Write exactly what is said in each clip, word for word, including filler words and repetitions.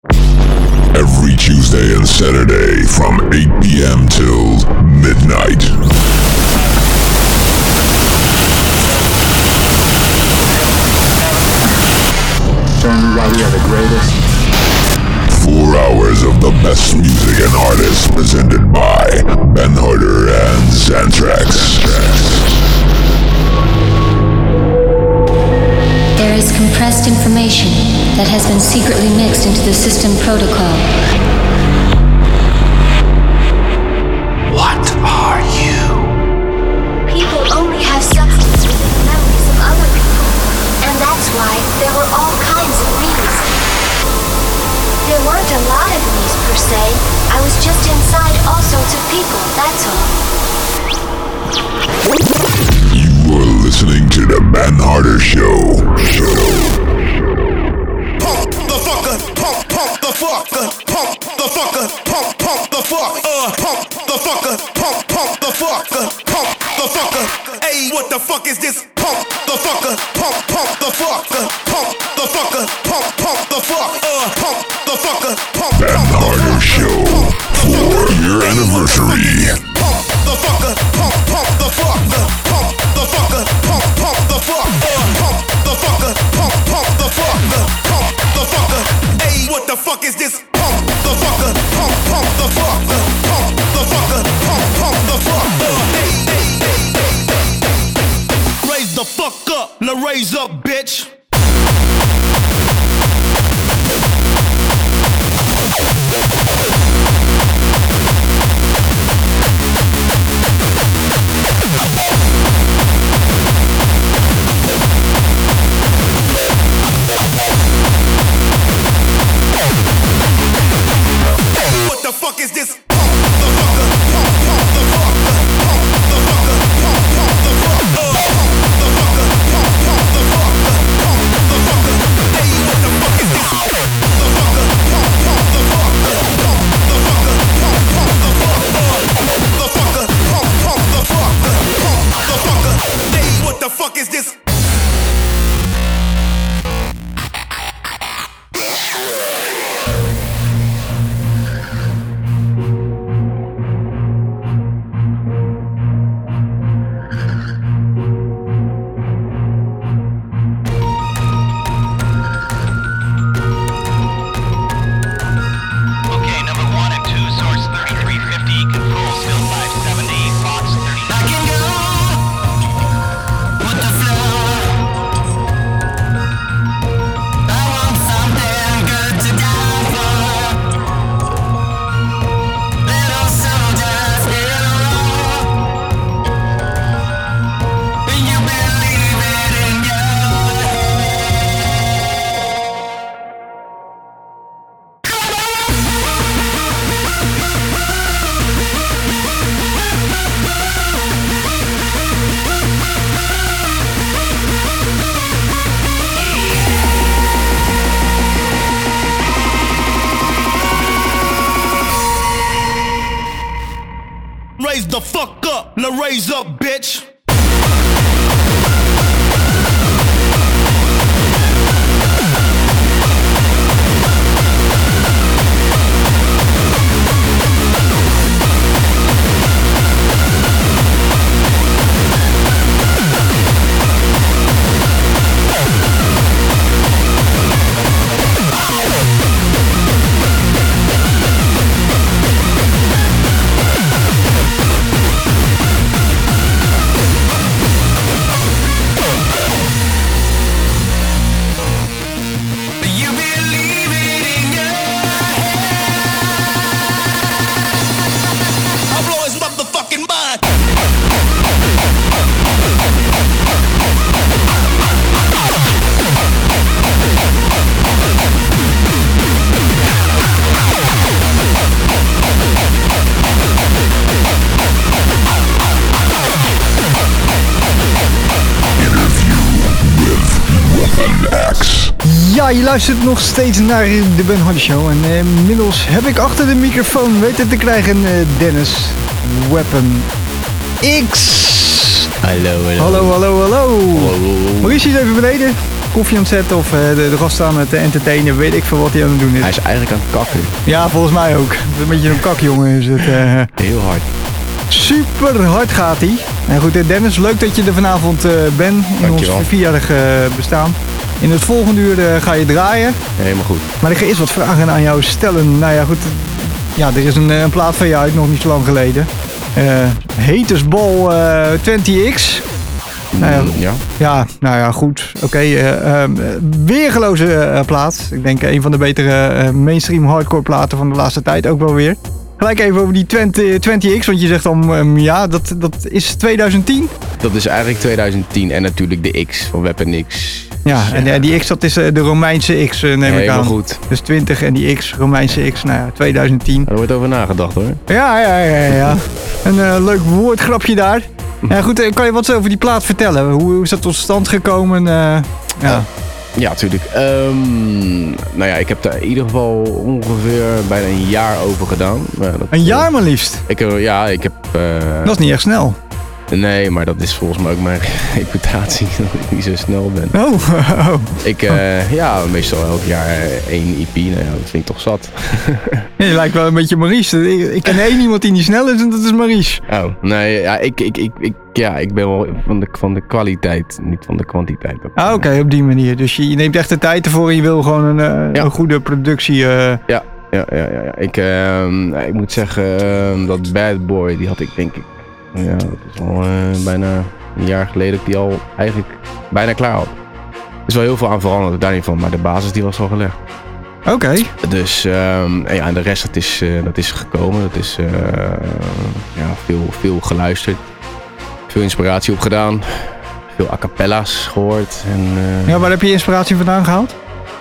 Every Tuesday and Saturday from eight p.m. till midnight. Show everybody are the greatest. Four hours of the best music and artists presented by Ben Harder and Xantrax. There is compressed information that has been secretly mixed into the system protocol. What are you? People only have substances with memories of other people, and that's why there were all kinds of me's. There weren't a lot of me's per se. I was just inside all sorts of people, that's all. You are listening to the Ben Harder Show. Pump the fucker, pump, pump the fucker, pump the fucker, pump, pump the fuck, uh, pump the fucker, pump, pump the fucker, pump the fucker. Hey, what the fuck is this? Pump the fucker, pump, pump the fucker, pump the fucker, pump, pump the fuck, uh, pump the fucker, pump, Ben Harder Show. Four-year anniversary. Pump the fucker, pump, pump the fucker, pump the fucker, pump, pump the fuck, uh, pump the fucker, pump, pump the fucker, pump the fucker. Hey, what the fuck is this? Pump the fucker, pump, pump the fucker, pump the fucker, pump, pump the fucker. Hey, hey, hey, hey, hey. Raise the fuck up, now raise up, bitch. What the fuck is this? Pump the fucker, pump, pump the fucker, pump the fucker, pump, pump the fucker, uh, pump the fucker, pump, pump the fucker, pump the fucker. Hey, what the fuck is this? Pump the fucker, pump, pump the fucker, pump the fucker, pump, pump the fucker, uh, pump the fucker, pump, pump the fucker, pump the fucker. Hey, what the fuck is this? Raise the fuck up, now raise up, bitch. Ja, je luistert nog steeds naar de Ben Harder Show. En uh, inmiddels heb ik achter de microfoon weten te krijgen uh, Dennis Weapon X. Hallo, hallo. Hallo, hallo, hallo. Hallo. Maurice is even beneden. koffie aan het zetten of uh, de, de gast aan het entertainen. Weet ik veel wat hij aan het doen is. Hij is eigenlijk aan het kakken. Ja, volgens mij ook. Een beetje een kakjongen is het. Uh, Heel hard. Super hard gaat hij. En goed, Dennis, leuk dat je er vanavond uh, bent in Dankjewel. ons vierjarig uh, bestaan. In het volgende uur uh, ga je draaien. Ja, helemaal goed. Maar ik ga eerst wat vragen aan jou stellen. Nou ja, goed. Ja, er is een, een plaat van jou uit nog niet zo lang geleden. Uh, Hatersball uh, twintig x. Nou ja, ja. ja, nou ja, goed. Oké, okay, uh, uh, weergeloze uh, plaat. Ik denk een van de betere uh, mainstream hardcore platen van de laatste tijd ook wel weer. Gelijk even over die twintig x, want je zegt dan, um, ja, dat, dat is twintig tien. Dat is eigenlijk twintig tien en natuurlijk de X van Weapon X. Ja, en ja. die X, dat is uh, de Romeinse X, uh, neem ja, ik aan. Helemaal goed. Dus twintig en die X, Romeinse X, nou ja, twintig tien. Daar wordt over nagedacht hoor. Ja, ja, ja, ja. Een uh, leuk woordgrapje daar. Ja, goed, uh, kan je wat over die plaat vertellen? Hoe, hoe is dat tot stand gekomen? Uh, ja. Ja, natuurlijk. Um, nou ja, ik heb daar in ieder geval ongeveer bijna een jaar over gedaan. Uh, dat, een jaar maar liefst? Ik, uh, ja, ik heb... Uh, dat is niet echt snel. Nee, maar dat is volgens mij ook mijn reputatie dat ik niet zo snel ben. Oh. oh. Ik, uh, ja, meestal elk jaar één E P. Nou ja, dat vind ik toch zat. Ja, je lijkt wel een beetje Maurice. Ik, ik ken één iemand die niet snel is en dat is Maurice. Oh, nee, ja, ik, ik, ik, ik, ja, ik ben wel van de, van de kwaliteit, niet van de kwantiteit. Ah, oké, okay, op die manier. Dus je, je neemt echt de tijd ervoor en je wil gewoon een, uh, ja. een goede productie. Uh... Ja, ja, ja, ja, ja. Ik, uh, ik moet zeggen, uh, dat Bad Boy, die had ik denk ik, ja, dat is al uh, bijna een jaar geleden dat ik die al eigenlijk bijna klaar had. Er is wel heel veel aan veranderd, daar niet van, maar de basis die was al gelegd. Oké. Okay. Dus um, ja, en de rest dat is, uh, dat is gekomen. Dat is uh, ja, veel, veel geluisterd. Veel inspiratie opgedaan. Veel a cappella's gehoord. En, uh, ja, waar heb je inspiratie vandaan gehaald?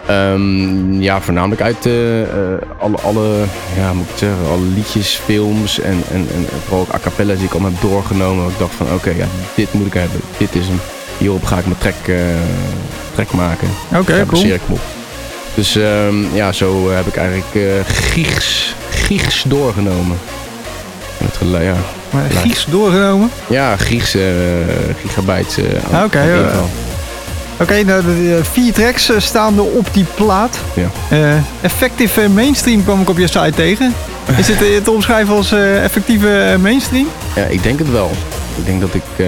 Um, ja, voornamelijk uit uh, uh, alle, alle, ja, moet ik zeggen, alle liedjes, films en, en, en vooral ook a cappella's die ik al heb doorgenomen. Ik dacht van oké, okay, ja, dit moet ik hebben. Dit is hem. Hierop ga ik mijn track, uh, track maken. Oké, okay, daar cool. baseer ik me op. Dus um, ja, zo heb ik eigenlijk uh, gigs, gigs doorgenomen. Het gelu- ja. Maar gigs doorgenomen? Ja, gigs, uh, gigabytes. Uh, Oké, okay, uh, Oké, okay, nou, de vier tracks uh, staan er op die plaat. Ja. Uh, effective mainstream kwam ik op je site tegen. Is dit uh, te omschrijven als uh, effectieve mainstream? Ja, ik denk het wel. Ik denk dat ik uh,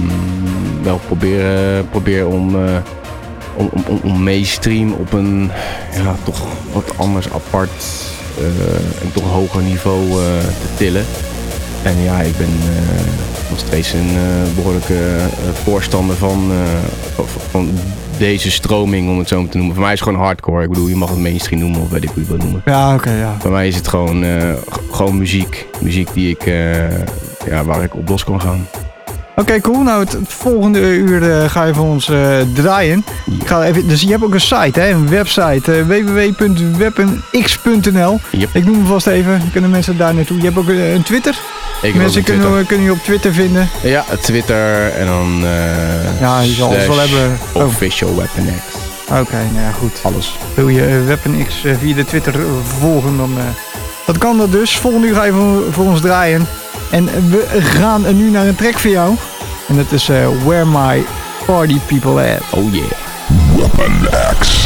wel probeer, uh, probeer om... Uh, Om, om, om mainstream op een ja, toch wat anders apart uh, en toch hoger niveau uh, te tillen. En ja, ik ben uh, nog steeds een uh, behoorlijke uh, voorstander van, uh, van, van deze stroming, om het zo maar te noemen. Voor mij is het gewoon hardcore. Ik bedoel, je mag het mainstream noemen of weet ik hoe je het wil noemen. Ja, oké, okay, ja. Voor mij is het gewoon, uh, g- gewoon muziek. Muziek die ik, uh, ja, waar ik op los kan gaan. Oké, okay, cool. Nou, het, het volgende uur uh, ga je voor ons uh, draaien. Ja. Ik ga even, dus je hebt ook een site, hè? Een website. Uh, w w w punt weaponx punt n l. Yep. Ik noem hem vast even. Kunnen mensen daar naartoe. Je hebt ook een, een Twitter. Ik mensen een kunnen, Twitter. kunnen je op Twitter vinden. Ja, Twitter en dan... Uh, ja, je zal alles wel hebben. Oh. Official Weapon X. Oké, okay, nou ja, goed. Alles. Wil je uh, Weapon X uh, via de Twitter uh, volgen, dan... Uh, dat kan dat dus. Volgende uur ga je voor, voor ons draaien. En we gaan nu naar een track voor jou. En dat is uh, Where My Party People At. Oh yeah. Weapon X.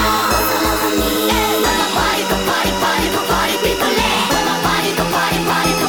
Party, party, party, party, people, where my party, go party, party.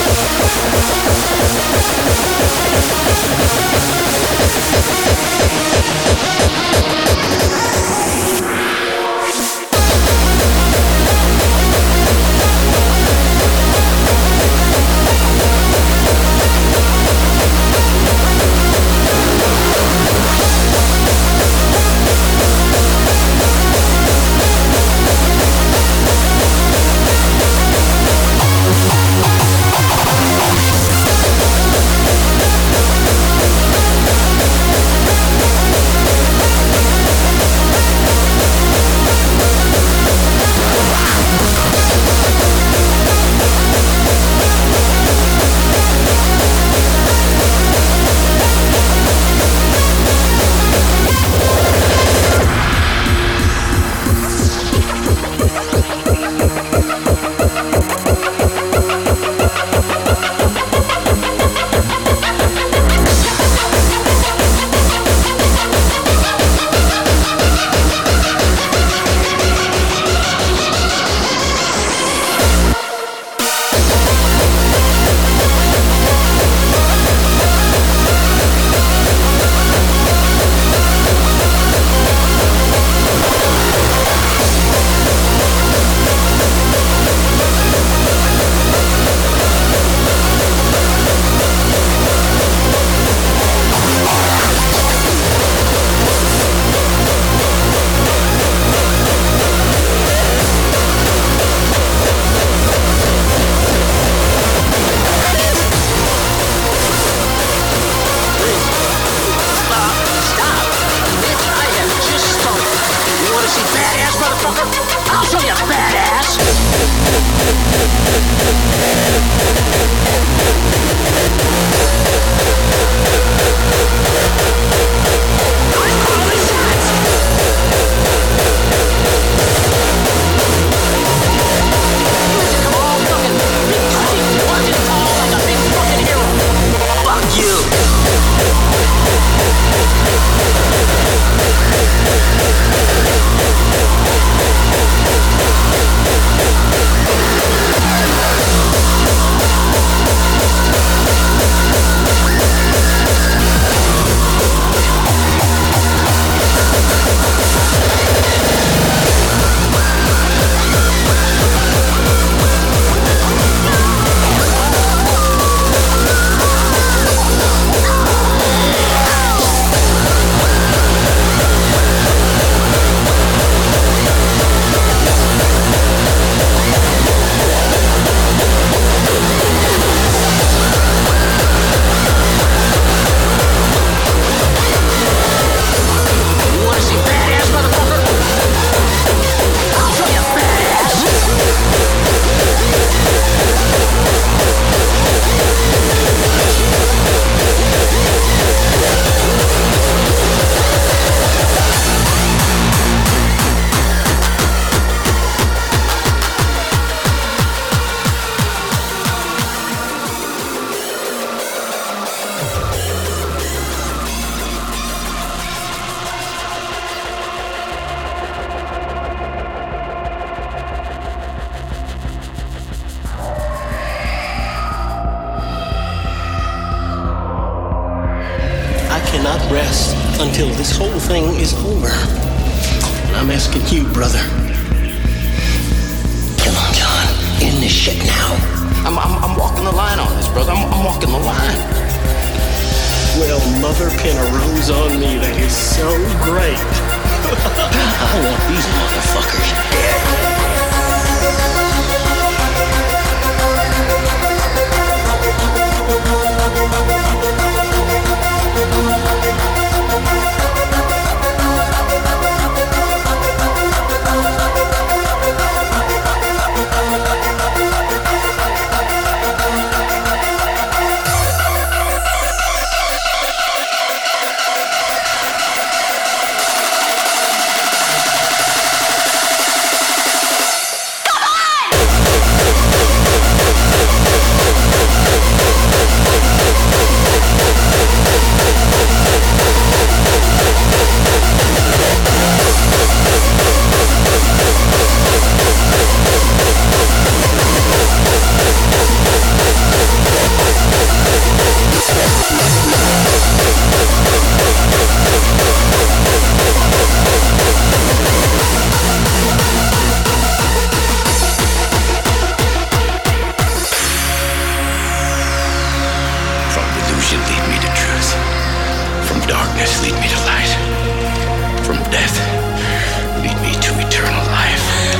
cannot rest until this whole thing is over. And I'm asking you, brother. Come on, John. End this shit now. I'm, I'm, I'm walking the line on this, brother. I'm, I'm walking the line. Well, mother pin a rose on me. That is so great. I want these motherfuckers dead. confusion, lead me to truth. From darkness, lead me to light. From death, lead me to eternal life.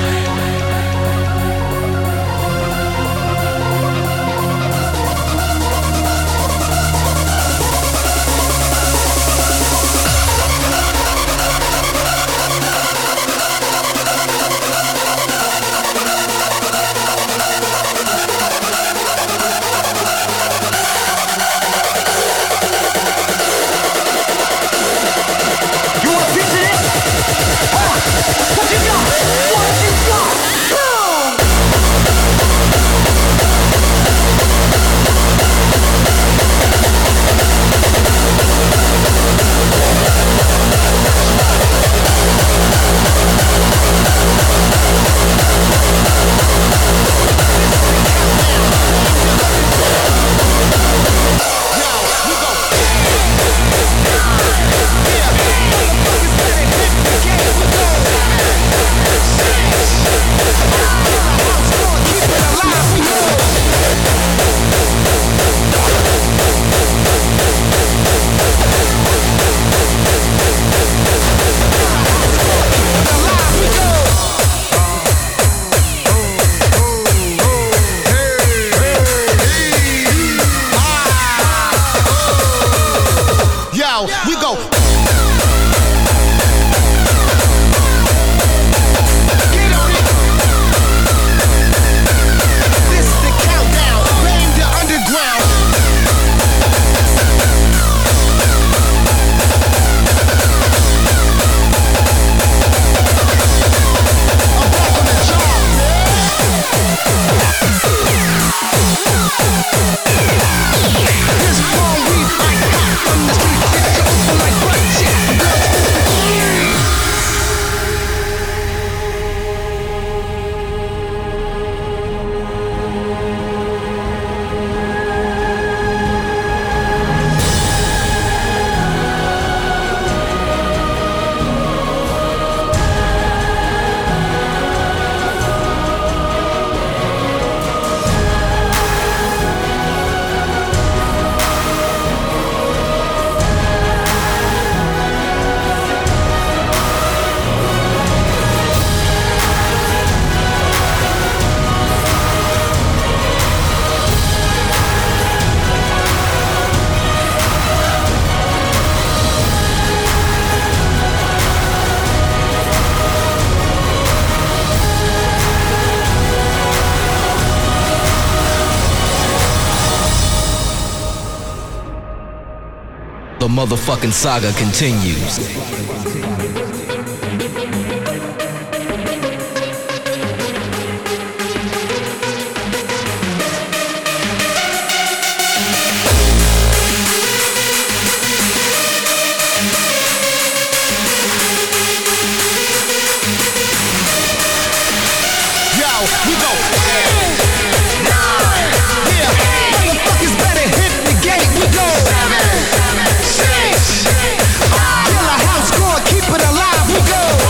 The motherfucking saga continues. Keep it alive, we go.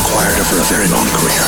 required of her a very long career.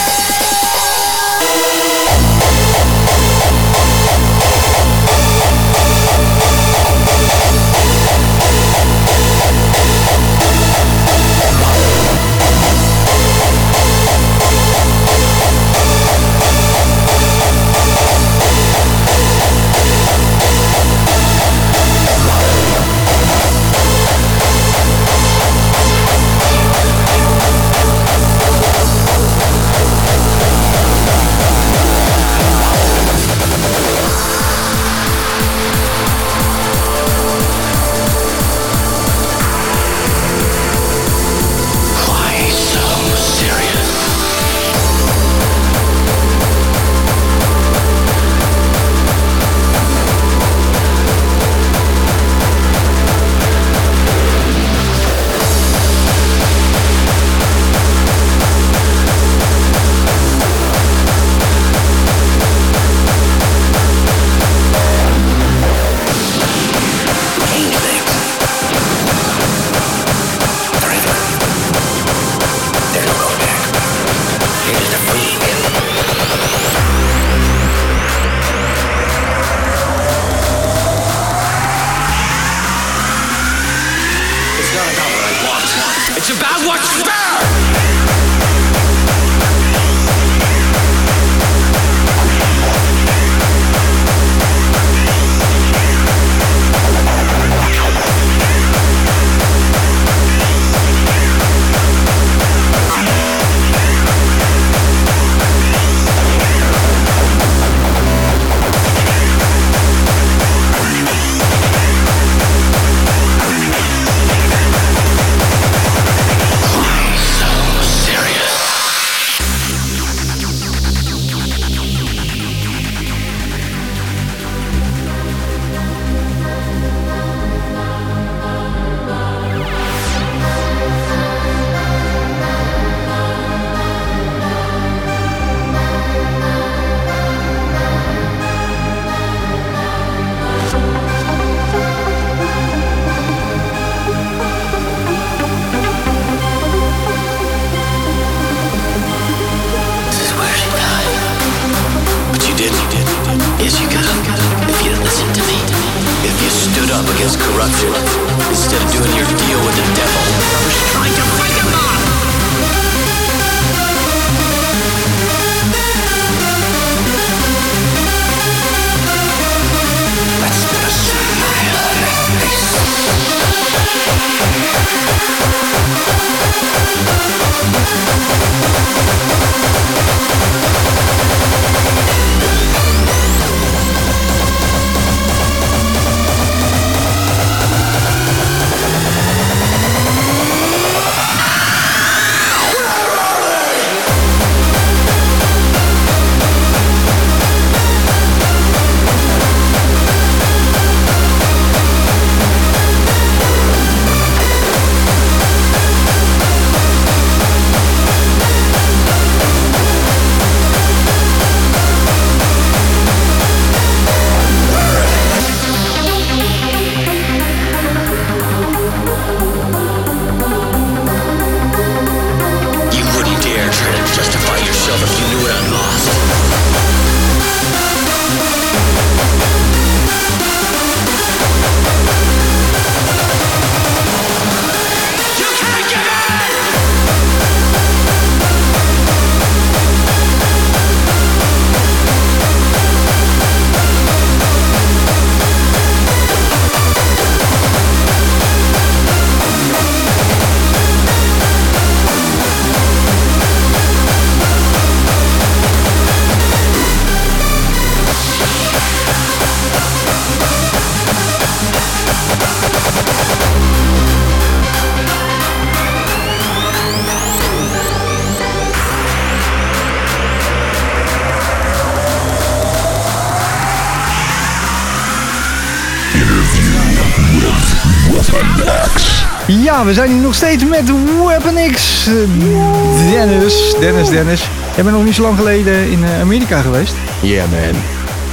Ja, we zijn hier nog steeds met Weapon X. Dennis, Dennis, Dennis. Jij bent nog niet zo lang geleden in Amerika geweest. Yeah, man.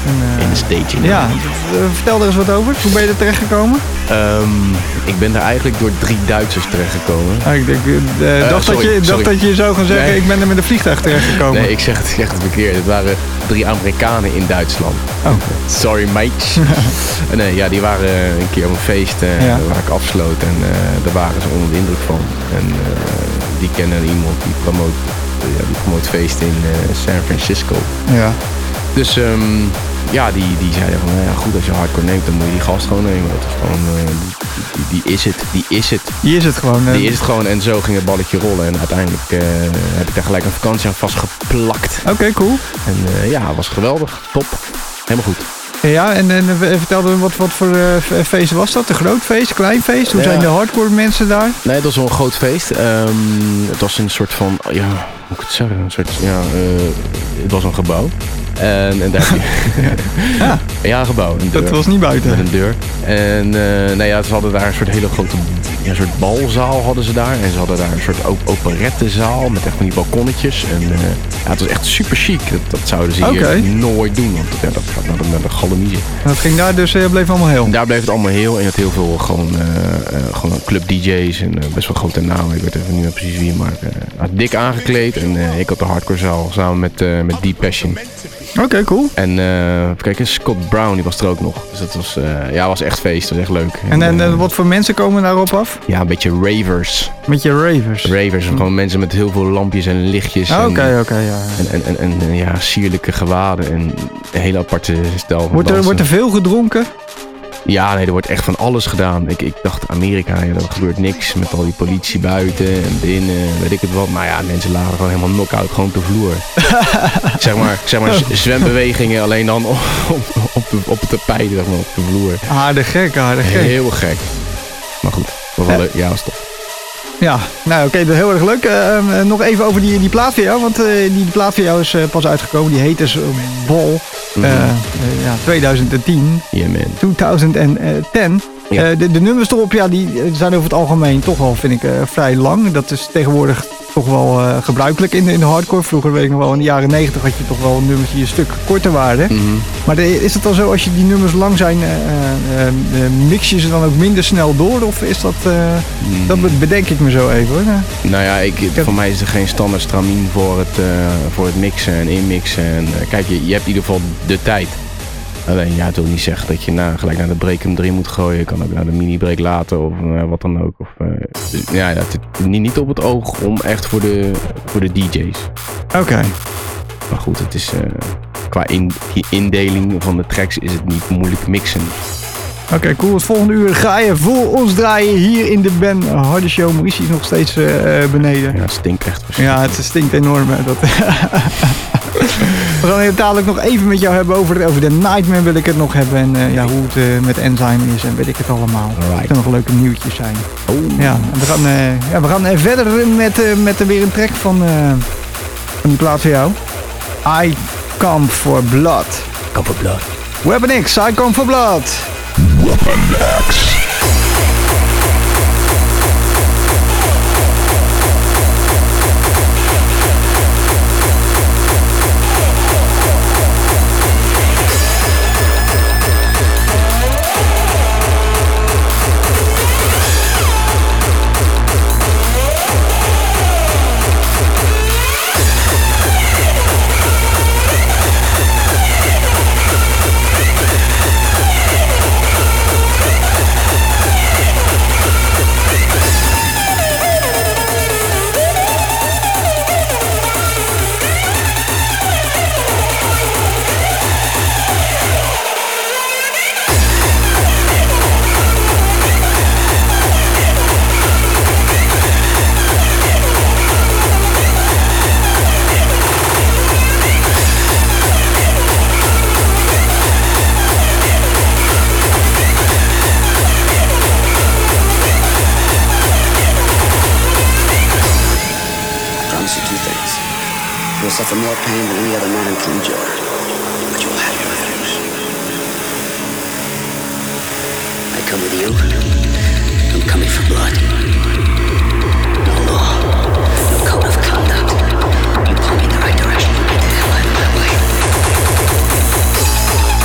En, uh, in de staging. Ja, uh, vertel er eens wat over. Hoe ben je er terechtgekomen? Um, ik ben er eigenlijk door drie Duitsers terechtgekomen. Ah, ik denk, uh, uh, dacht, sorry, dat je, dacht dat je zou gaan zeggen, nee. Ik ben er met een vliegtuig terechtgekomen. Nee, ik zeg het, ik zeg het verkeerd. Het waren drie Amerikanen in Duitsland. Oh. Sorry, mates. Nee, ja, die waren een keer op een feest uh, ja. waar ik afsloot. En uh, daar waren ze onder de indruk van. En uh, die kennen iemand die promoot, uh, ja, die promoot feesten in uh, San Francisco. Ja. Dus um, ja, die, die zeiden van, nou ja, goed, als je hardcore neemt, dan moet je die gast gewoon nemen. Dat is gewoon, uh, die, die is het, die is het. Die is het gewoon. Uh, die is het gewoon en zo ging het balletje rollen. En uiteindelijk uh, heb ik daar gelijk een vakantie aan vastgeplakt. Oké, okay, cool. En uh, ja, het was geweldig, top, helemaal goed. Ja, en, en vertelde me wat, wat voor uh, feest was dat? Een groot feest, klein feest? Hoe ja. zijn de hardcore mensen daar? Nee, het was wel een groot feest. Um, het was een soort van, ja, hoe moet ik het zeggen? Een soort, ja, uh, het was een gebouw. En, en daar ja. ja, een gebouw. Een deur. Dat was niet buiten. Met een deur. En uh, nou ja, ze hadden daar een soort hele grote, ja, een soort balzaal hadden ze daar. En ze hadden daar een soort op- operettezaal met echt van die balkonnetjes. En uh, ja, het was echt super chic. Dat, dat zouden ze okay. hier nooit doen, want ja, dat gaat naar de, naar de gallerie. Dat ging daar dus, uh, bleef allemaal heel? Daar bleef het allemaal heel. En je had heel veel gewoon, uh, uh, gewoon club D J's en uh, best wel grote namen. Ik weet even niet meer precies wie, maar uh, had dik aangekleed. En uh, ik had de hardcore zaal samen met, uh, met Deep Passion. Oké, okay, cool. En uh, kijk, en Scott Brown die was er ook nog. Dus dat was, uh, ja, was echt feest. Dat was echt leuk. En, en uh, wat voor mensen komen daarop af? Ja, een beetje ravers. Met je ravers? Ravers, hm. gewoon mensen met heel veel lampjes en lichtjes. Oké, oké, okay, ja. En, en, en, en ja, sierlijke gewaden en een hele aparte stijl van wordt er, wordt er veel gedronken? Ja, nee, er wordt echt van alles gedaan. Ik, ik dacht, Amerika, ja, er gebeurt niks met al die politie buiten en binnen, weet ik het wat. Maar ja, mensen lagen gewoon helemaal knock-out, gewoon op de vloer. zeg maar, zeg maar zwembewegingen, alleen dan op, op, op, de, op het tapijt, zeg maar, op de vloer. Aardig gek, aardig gek. Heel gek. Maar goed, was wel leuk. Ja, was top. Ja, nou oké, okay, dat is heel erg leuk. Uh, uh, nog even over die, die plaat van jou, want uh, die plaat van jou is uh, pas uitgekomen. Die heet dus uh, Ball. Uh, mm-hmm. uh, ja, twintig tien. Yeah, man. twintig tien. Ja. Uh, de, de nummers erop, ja, die zijn over het algemeen toch wel, vind ik, uh, vrij lang. Dat is tegenwoordig toch wel uh, gebruikelijk in de, in de hardcore. Vroeger, weet ik nog wel, in de jaren negentig had je toch wel nummers die een stuk korter waren. Mm-hmm. Maar de, is het dan zo, als je die nummers lang zijn, uh, uh, uh, mix je ze dan ook minder snel door? Of is dat, uh, mm. dat bedenk ik me zo even, hoor. Nou ja, ik, ik voor mij is er geen standaard stramien voor het, uh, voor het mixen en inmixen. En, uh, kijk, je, je hebt in ieder geval de tijd. Alleen, ja, het wil niet zeggen dat je na, gelijk naar de break hem drie moet gooien. Je kan ook naar de mini-break laten of uh, wat dan ook. Of, uh, dus, ja, het is niet, niet op het oog om echt voor de, voor de D J's. Oké. Okay. Maar goed, het is, uh, qua in, indeling van de tracks is het niet moeilijk mixen. Oké, okay, cool. Het volgende uur ga je voor ons draaien hier in de Ben Harde Show. Maurice is nog steeds uh, beneden. Ja, het stinkt echt. Ja, het stinkt enorm. Hè, dat We gaan het dadelijk nog even met jou hebben over, over de Nightmare wil ik het nog hebben. En uh, ja, hoe het uh, met Enzyme is en weet ik het allemaal. Right. Er nog leuke nieuwtjes zijn. Oh. Ja, en we gaan, uh, ja, we gaan uh, verder met, uh, met uh, weer een track van, uh, van die plaat van jou. I Come For Blood. Come For Blood. Weapon X, I Come For Blood. Weapon X. Suffer more pain than any other man can endure, but you will have your revenge. I come with you. I'm coming for blood. No law, no code of conduct. You point me in the right direction. Get the hell out of my way.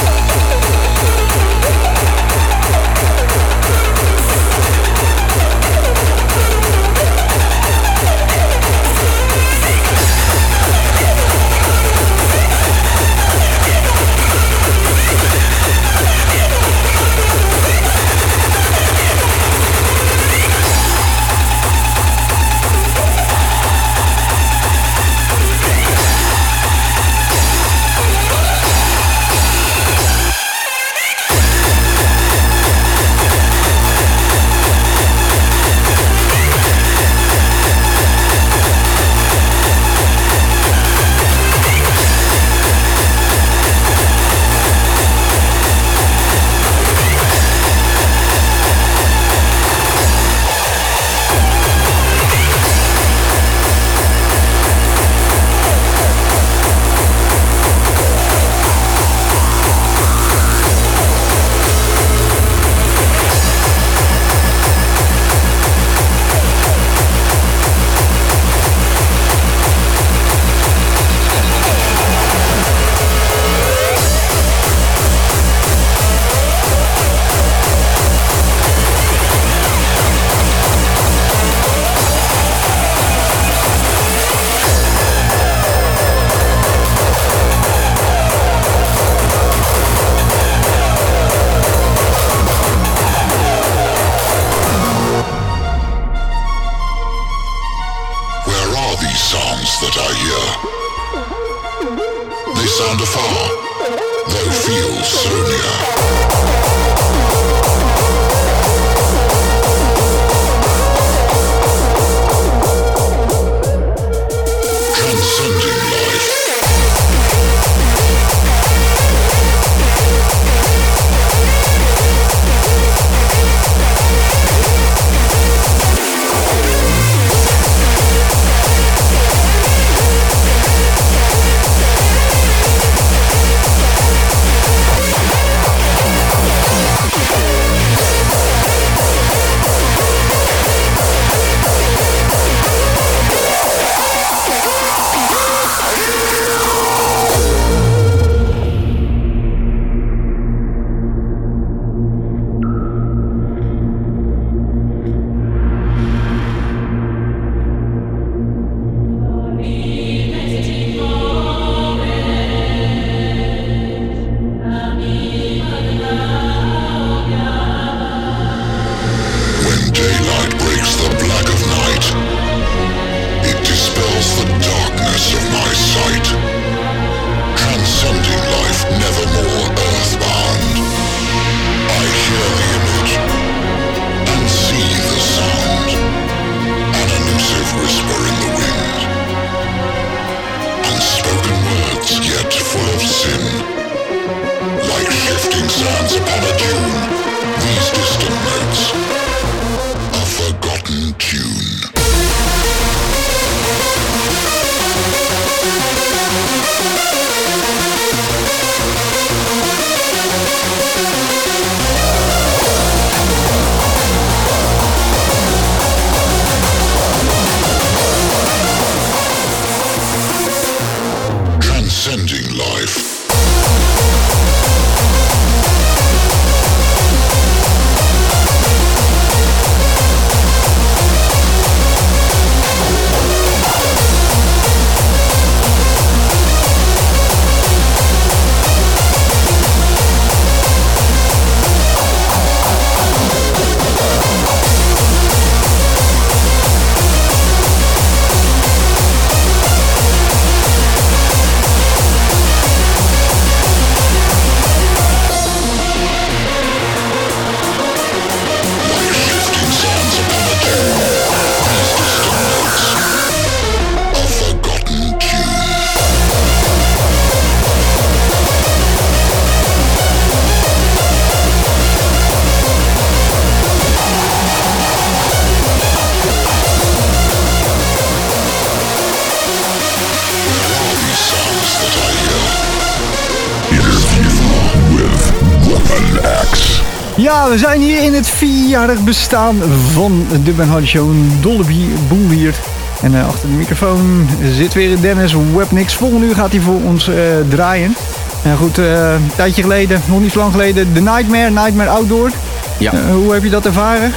Ja, we zijn hier in het vierjarig bestaan van de Ben Hardy Show. Een dolle boel hier. En uh, achter de microfoon zit weer Dennis Webnix. Volgende uur gaat hij voor ons uh, draaien. En uh, goed, uh, een tijdje geleden, nog niet zo lang geleden, The Nightmare, Nightmare Outdoor. Ja. Uh, hoe heb je dat ervaren?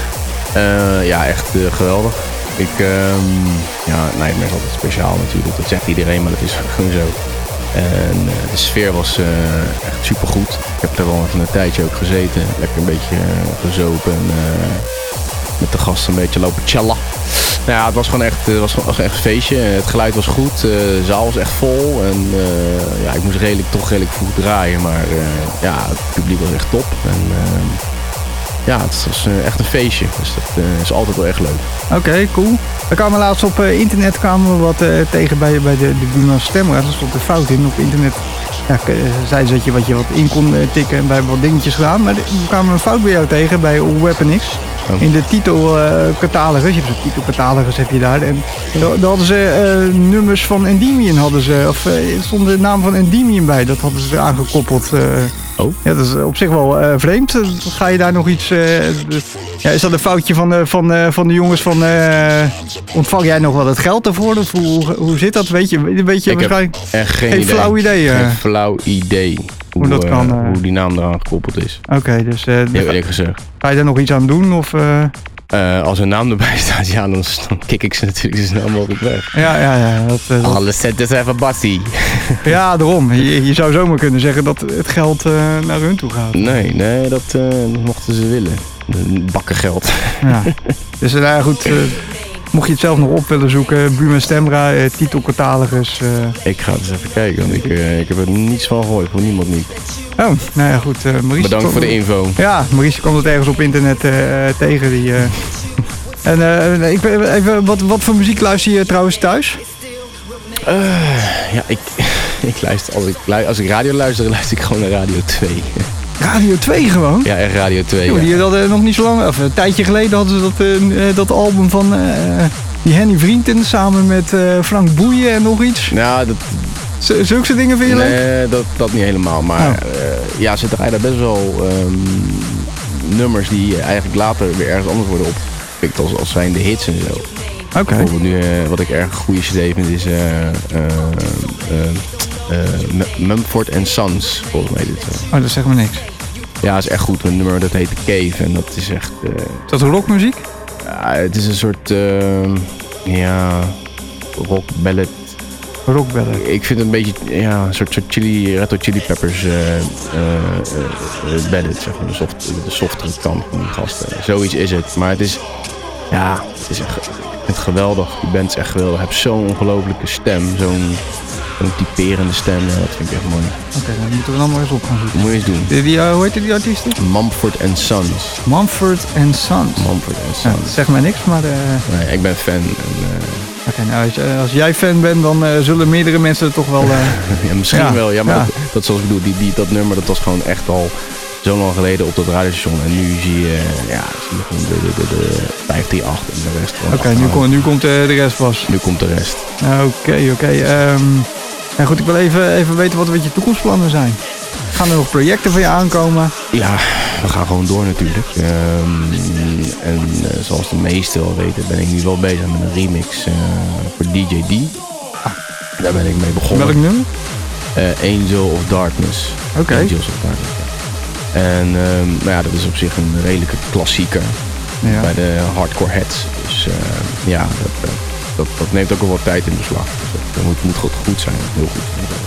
Uh, ja, echt uh, geweldig. Ik, uh, ja, Nightmare is altijd speciaal natuurlijk. Dat zegt iedereen, maar dat is gewoon zo. En uh, de sfeer was uh, echt supergoed. Ik heb er wel even een tijdje ook gezeten. Lekker een beetje uh, gezopen en uh, met de gasten een beetje lopen challa. Nou ja, het was gewoon echt, het was gewoon echt een feestje. Het geluid was goed, uh, de zaal was echt vol. En uh, ja, ik moest redelijk, toch redelijk vroeg draaien. Maar uh, ja, het publiek was echt top. En, uh, ja, het was uh, echt een feestje. Dus dat uh, is altijd wel echt leuk. Oké, okay, cool. We kwamen laatst op uh, internet kwamen we wat uh, tegen bij, bij de, de Buma Stemra. Daar stond een fout in. Op internet ja, zeiden ze dat je wat, je wat in kon uh, tikken en wij hebben wat dingetjes gedaan. Maar we kwamen een fout bij jou tegen bij Weapon X. Oh. In de titelcatalogus, uh, je hebt zo'n titelcatalogus heb je daar. En daar hadden ze uh, nummers van Endymion hadden ze, of uh, er stond de naam van Endymion bij. Dat hadden ze aangekoppeld. Uh, oh. Ja, dat is op zich wel uh, vreemd. Ga je daar nog iets... Uh, de, ja, is dat een foutje van, uh, van, uh, van de jongens van... Uh, ontvang jij nog wel het geld ervoor? Of hoe, hoe zit dat? Weet je, weet je ik waarschijnlijk... heb echt geen, geen idee. flauw idee. Uh. Geen flauw idee. Hoe, hoe, dat kan, uh, hoe die naam eraan gekoppeld is. Oké, okay, dus... Uh, ja, eerlijk gezegd. Ga je daar nog iets aan doen? Of, uh... Uh, als een naam erbij staat, ja, dan, dan kik ik ze natuurlijk zo snel mogelijk weg. Ja, ja, ja. Dat, uh, dat... Alles zet dus even bassie. Ja, daarom. Je, je zou zomaar kunnen zeggen dat het geld uh, naar hun toe gaat. Nee, nee, dat uh, mochten ze willen. Bakken geld. Ja. Dus nou ja, goed. Uh, mocht je het zelf nog op willen zoeken, Buma Stemra, uh, titelcatalogus. Uh... Ik ga eens even kijken, want ik, uh, ik heb er niets van gehoord, voor niemand niet. Oh, nou ja, goed. Uh, Maurice Bedankt kwam, voor de info. Ja, Maurice kwam het ergens op internet uh, tegen. Die, uh... en uh, ik, even, wat, wat voor muziek luister je trouwens thuis? Uh, ja, ik, ik luister, als ik, als ik radio luister, luister ik gewoon naar Radio twee. Radio twee gewoon? Ja, echt Radio twee. Jo, ja. Die hadden nog niet zo lang, of een tijdje geleden hadden ze dat, uh, dat album van uh, die Henny Vrienden samen met uh, Frank Boeien en nog iets. Nou, dat... Z- zulke soort dingen vind je nee, leuk? dat, dat niet helemaal. Maar oh. uh, ja, ze draaien daar best wel um, nummers die eigenlijk later weer ergens anders worden opgepikt als, als zijn de hits en zo. Oké. Okay. Bijvoorbeeld nu, uh, wat ik erg een goede cd vind is uh, uh, uh, uh, Mumford and Sons, volgens mij dit zo. Oh, dat zegt me niks. Ja, dat is echt goed. Een nummer dat heet The Cave en dat is echt... Uh, is dat rockmuziek? Ja, het is een soort, uh, ja, rock ballad. Rock ballad. Ik vind het een beetje, ja, een soort, soort chili, Red Hot Chili Peppers uh, uh, uh, ballad, zeg maar, de, soft, de softere kant van die gasten. Zoiets is het, maar het is, ja, het is echt, het is geweldig. Die band is echt geweldig. Hij heeft zo'n ongelofelijke stem, zo'n zo'n typerende stem, ja, dat vind ik echt mooi. Oké, okay, dan moeten we dan maar eens op gaan zoeken. Moet je eens doen. Die, die, uh, hoe heet die artiesten? Mumford and Sons. Mumford and Sons. Mumford and Sons. Ja, zeg maar niks, maar... Uh... Nee, ik ben fan. En, uh... Oké, okay, nou, als, uh, als jij fan bent, dan uh, zullen meerdere mensen het toch wel... Uh... ja, misschien ja, wel, ja, maar ja. Dat, dat zoals ik bedoel, die, die, dat nummer, dat was gewoon echt al zo lang geleden op dat radiostation. En nu zie je, ja, zie je gewoon de, de, de, de vijf drie acht en de rest. Oké, okay, nu, kom, nu komt uh, de rest pas. Nu komt de rest. Oké, okay, oké. Okay. Um, nou goed, ik wil even, even weten wat, wat je toekomstplannen zijn. Gaan er nog projecten van je aankomen? Ja, we gaan gewoon door natuurlijk. Um, en uh, zoals de meesten wel weten, ben ik nu wel bezig met een remix uh, voor D J D. Ah, daar ben ik mee begonnen. Welk nummer? Uh, Angel of Darkness. Oké. Okay. Angels of Darkness. En um, nou ja, dat is op zich een redelijke klassieker ja. bij de hardcore heads. Dus uh, ja, dat, dat, dat neemt ook al wat tijd in beslag. Dus dat, dat moet, moet goed, goed zijn, heel goed.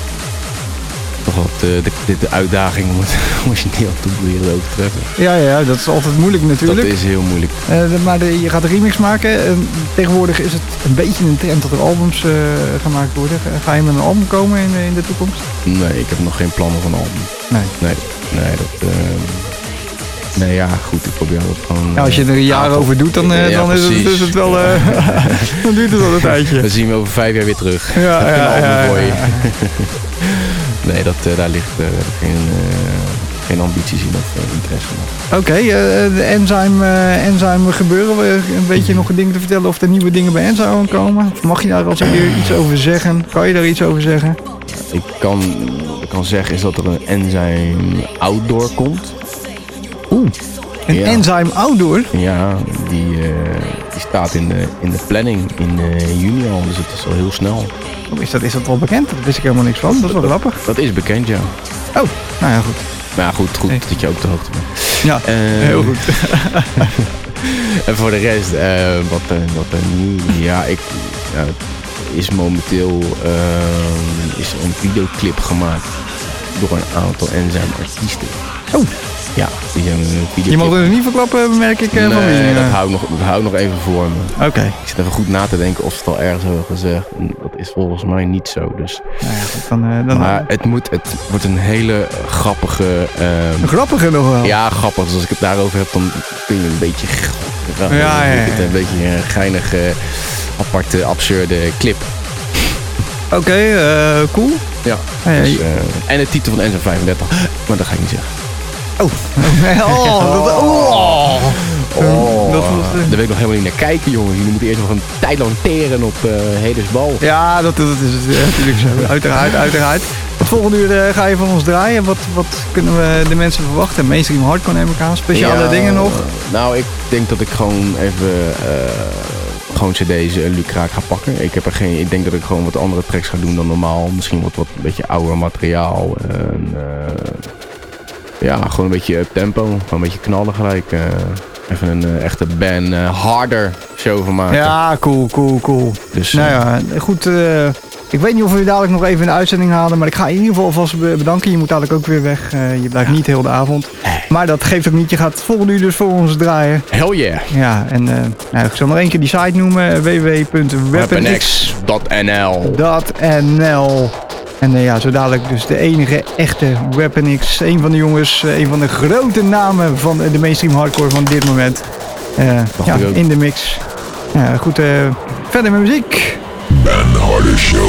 Toch wat uh, de, de, de uitdaging moet, moet je niet op te proberen over te treffen. Ja, ja, dat is altijd moeilijk natuurlijk. Dat is heel moeilijk. Uh, de, maar de, je gaat een remix maken. Uh, tegenwoordig is het een beetje een trend dat er albums uh, gemaakt worden. Ga je met een album komen in, in de toekomst? Nee, ik heb nog geen plannen van een album. Nee? Nee, nee dat... Uh, Nee, ja, goed, ik probeer dat gewoon... Ja, als je er een jaar uh, over doet, dan, uh, ja, dan is, het, is het wel... Uh, dan duurt het wel een tijdje. Dan zien we over vijf jaar weer terug. Ja, ja, ja, ja, ja, ja. Nee, dat, uh, daar ligt uh, geen, uh, geen ambities in of uh, interesse. Oké, okay, uh, de Enzyme, uh, Enzyme gebeuren. Een beetje nog dingen te vertellen of er nieuwe dingen bij Enzyme komen? Of mag je daar als hier iets over zeggen? Kan je daar iets over zeggen? Ik kan, ik kan zeggen is dat er een Enzyme Outdoor komt. Oeh. Een Ja. Enzyme Outdoor? Ja, die, uh, die staat in de, in de planning in uh, juni al, dus het is al heel snel. Oh, is, dat, is dat wel bekend? Daar wist ik helemaal niks van. Dat is wel grappig. Dat is bekend, ja. Oh, nou ja, goed. Maar ja, goed, goed hey. dat je ook de hoogte bent. Ja, uh, heel goed. En voor de rest, uh, wat, uh, wat er nu... Ja, ik... Uh, is momenteel uh, is er een videoclip gemaakt door een aantal Enzyme artiesten. Oh. Ja, die zijn een videoclip. Je mag het niet verklappen, merk ik. Nee, van wie, dat, hou ik nog, dat hou ik nog even voor me. Oké. Okay. Ik zit even goed na te denken of ze het al ergens hebben gezegd. En dat is volgens mij niet zo. Dus. Nou ja, goed, dan, uh, dan maar het, moet, het wordt een hele grappige... Uh, een grappige nog wel? Ja, grappig. Dus als ik het daarover heb, dan kun je een beetje... Ja, ja, ja, ja. Een beetje een geinige, aparte, absurde clip. Oké, okay, uh, cool. Ja. Hey, dus, uh, en de titel van Enzyme vijfendertig, maar dat ga ik niet zeggen. Oh. oh, dat, oh. oh. Dat was, uh... Daar wil ik nog helemaal niet naar kijken, jongen. Jullie moeten eerst nog een tijd lang teren op uh, Hedersbal. Ja, dat, dat is het uh, natuurlijk zo. Uiteraard, uiteraard. Het volgende uur uh, ga je van ons draaien. Wat, wat kunnen we de mensen verwachten? Mainstream hardcore neem ik aan. Speciale ja, dingen nog? Nou, ik denk dat ik gewoon even... Uh, gewoon cd's en Lucraak ga pakken. Ik heb er geen. Ik denk dat ik gewoon wat andere tracks ga doen dan normaal. Misschien wat, wat een beetje ouder materiaal. En, uh, ja, gewoon een beetje up tempo. Gewoon een beetje knallen gelijk. Uh, even een uh, echte band uh, harder show van maken. Ja, cool, cool, cool. Dus, nou ja, goed. Uh, ik weet niet of we je dadelijk nog even in de uitzending halen. Maar ik ga in ieder geval alvast bedanken. Je moet dadelijk ook weer weg. Uh, je blijft ja. niet heel de avond. Maar dat geeft ook niet. Je gaat het volgende uur dus voor ons draaien. Hell yeah. Ja, en uh, nou, ik zal nog één keer die site noemen. w w w punt weaponx punt n l n l En uh, ja, zo dadelijk dus de enige echte Weaponix. Een van de jongens, uh, een van de grote namen van uh, de mainstream hardcore van dit moment. Uh, ja, in de mix. Uh, goed, uh, verder met muziek. Ben Harder Show.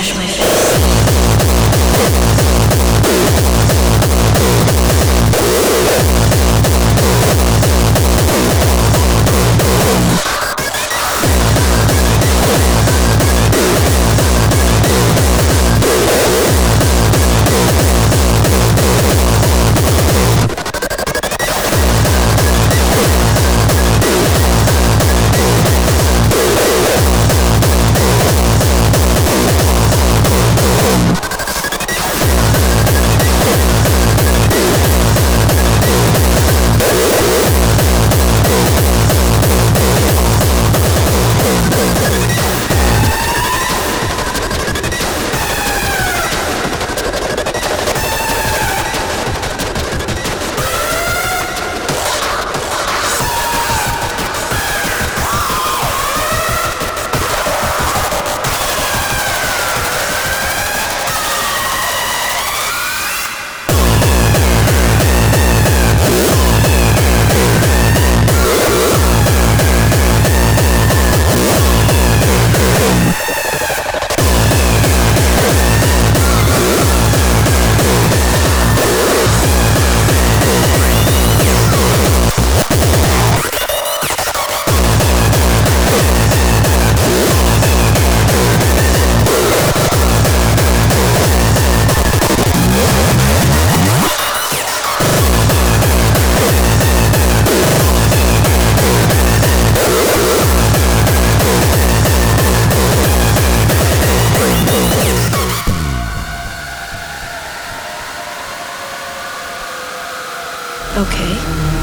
Okay.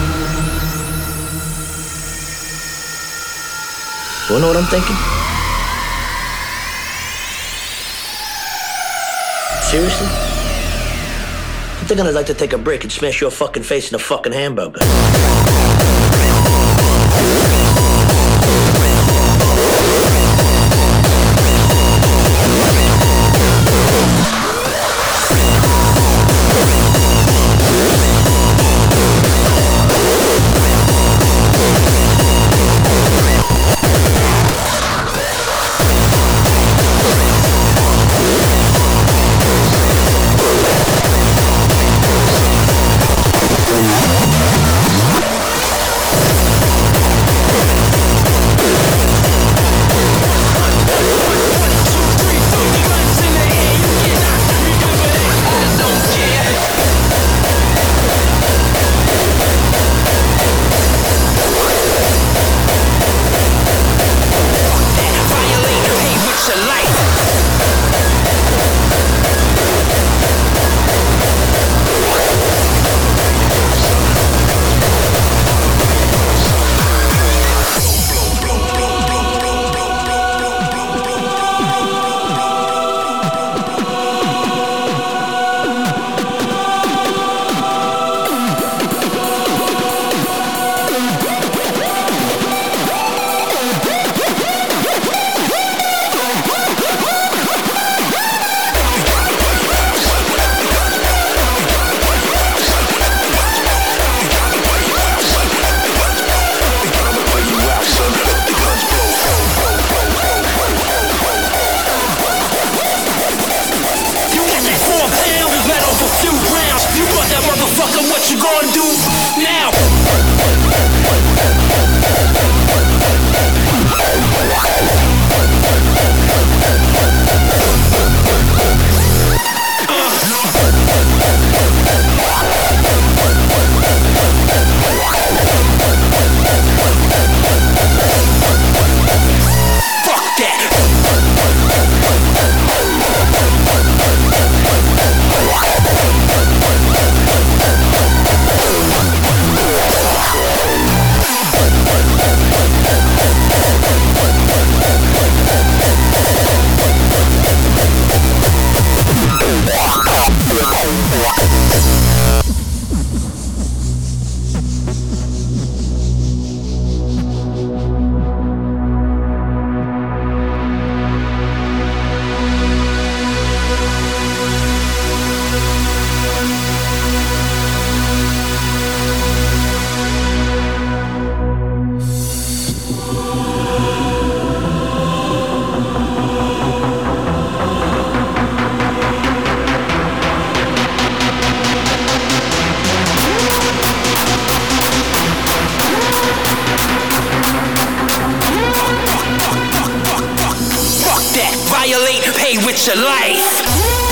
You know what I'm thinking? Seriously? I'm thinking I'd like to take a break and smash your fucking face in a fucking hamburger. takes your life.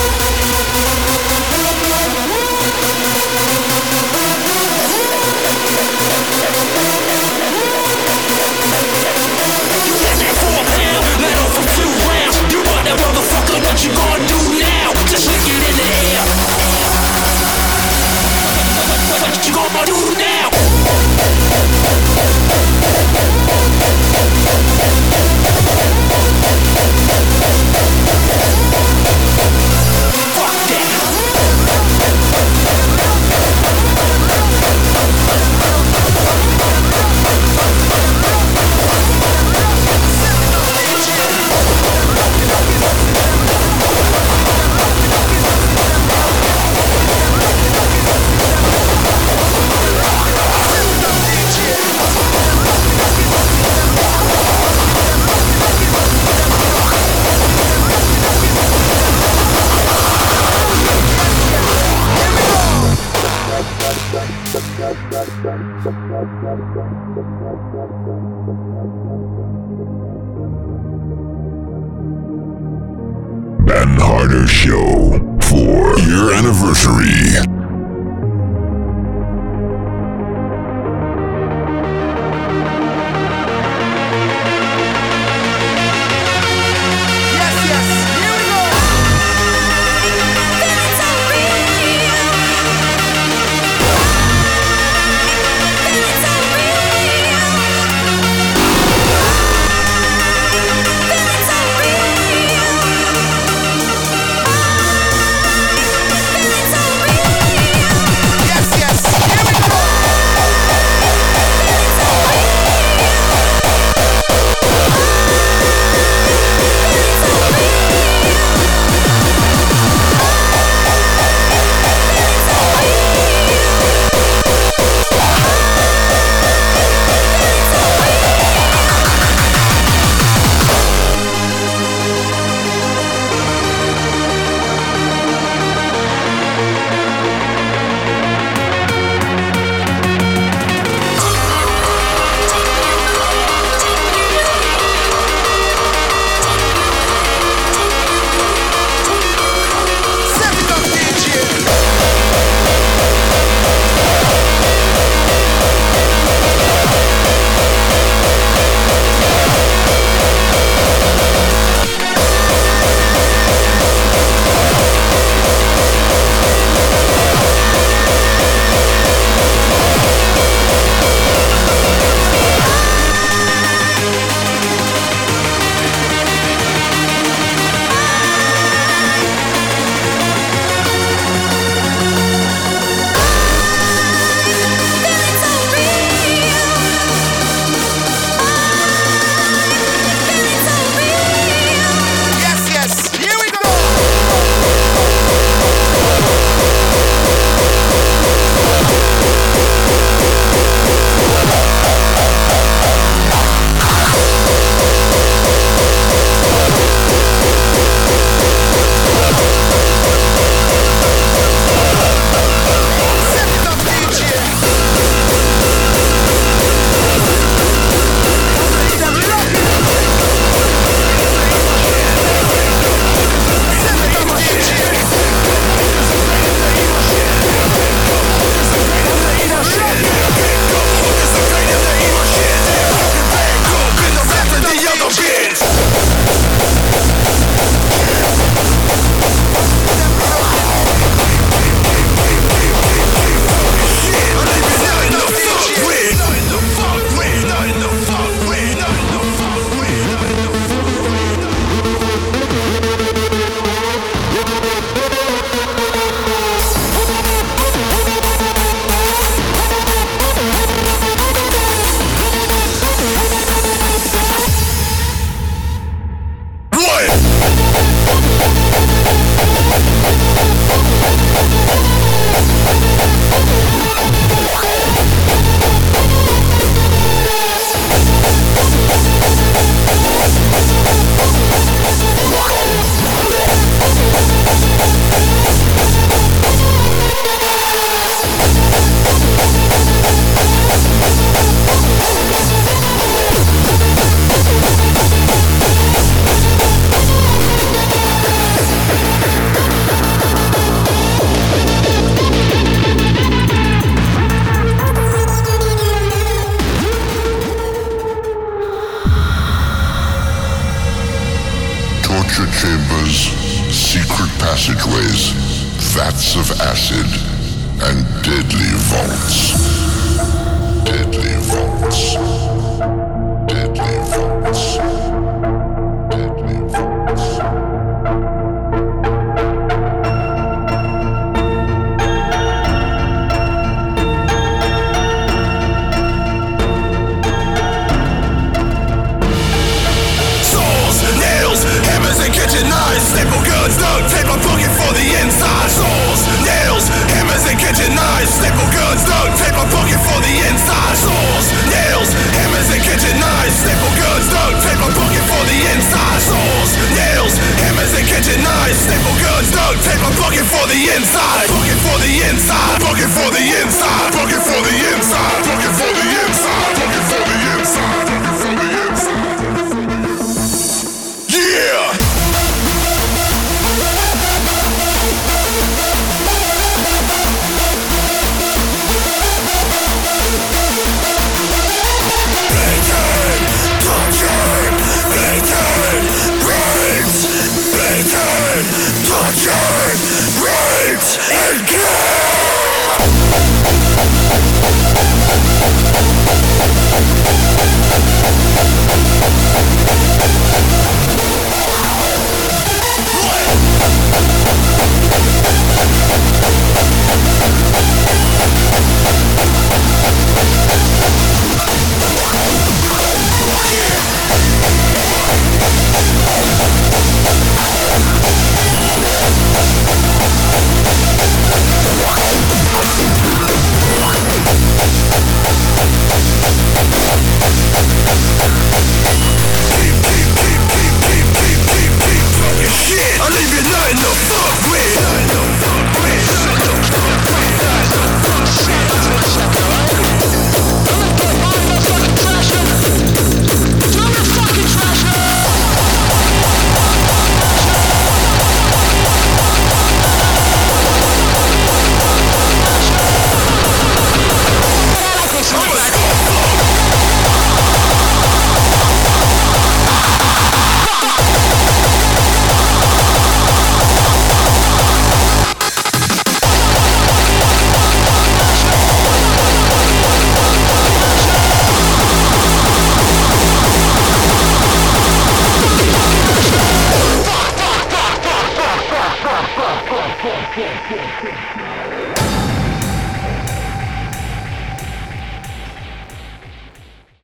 You got that four pound, let off for two rounds. You want that motherfucker, what you gonna do now? Just lick it in the air. What you gonna do now? Fuck that. Ben Harder Show for year anniversary. Feeling so real. sewers, secret passageways, vats of acid, and deadly vaults. Deadly vaults. Deadly vaults. Deadly vaults. Kitchen knives, staple guns, duct tape, I'm looking for the inside. Saws, nails, hammers and kitchen knives, staple guns, duct tape, I'm looking for the inside. Saws,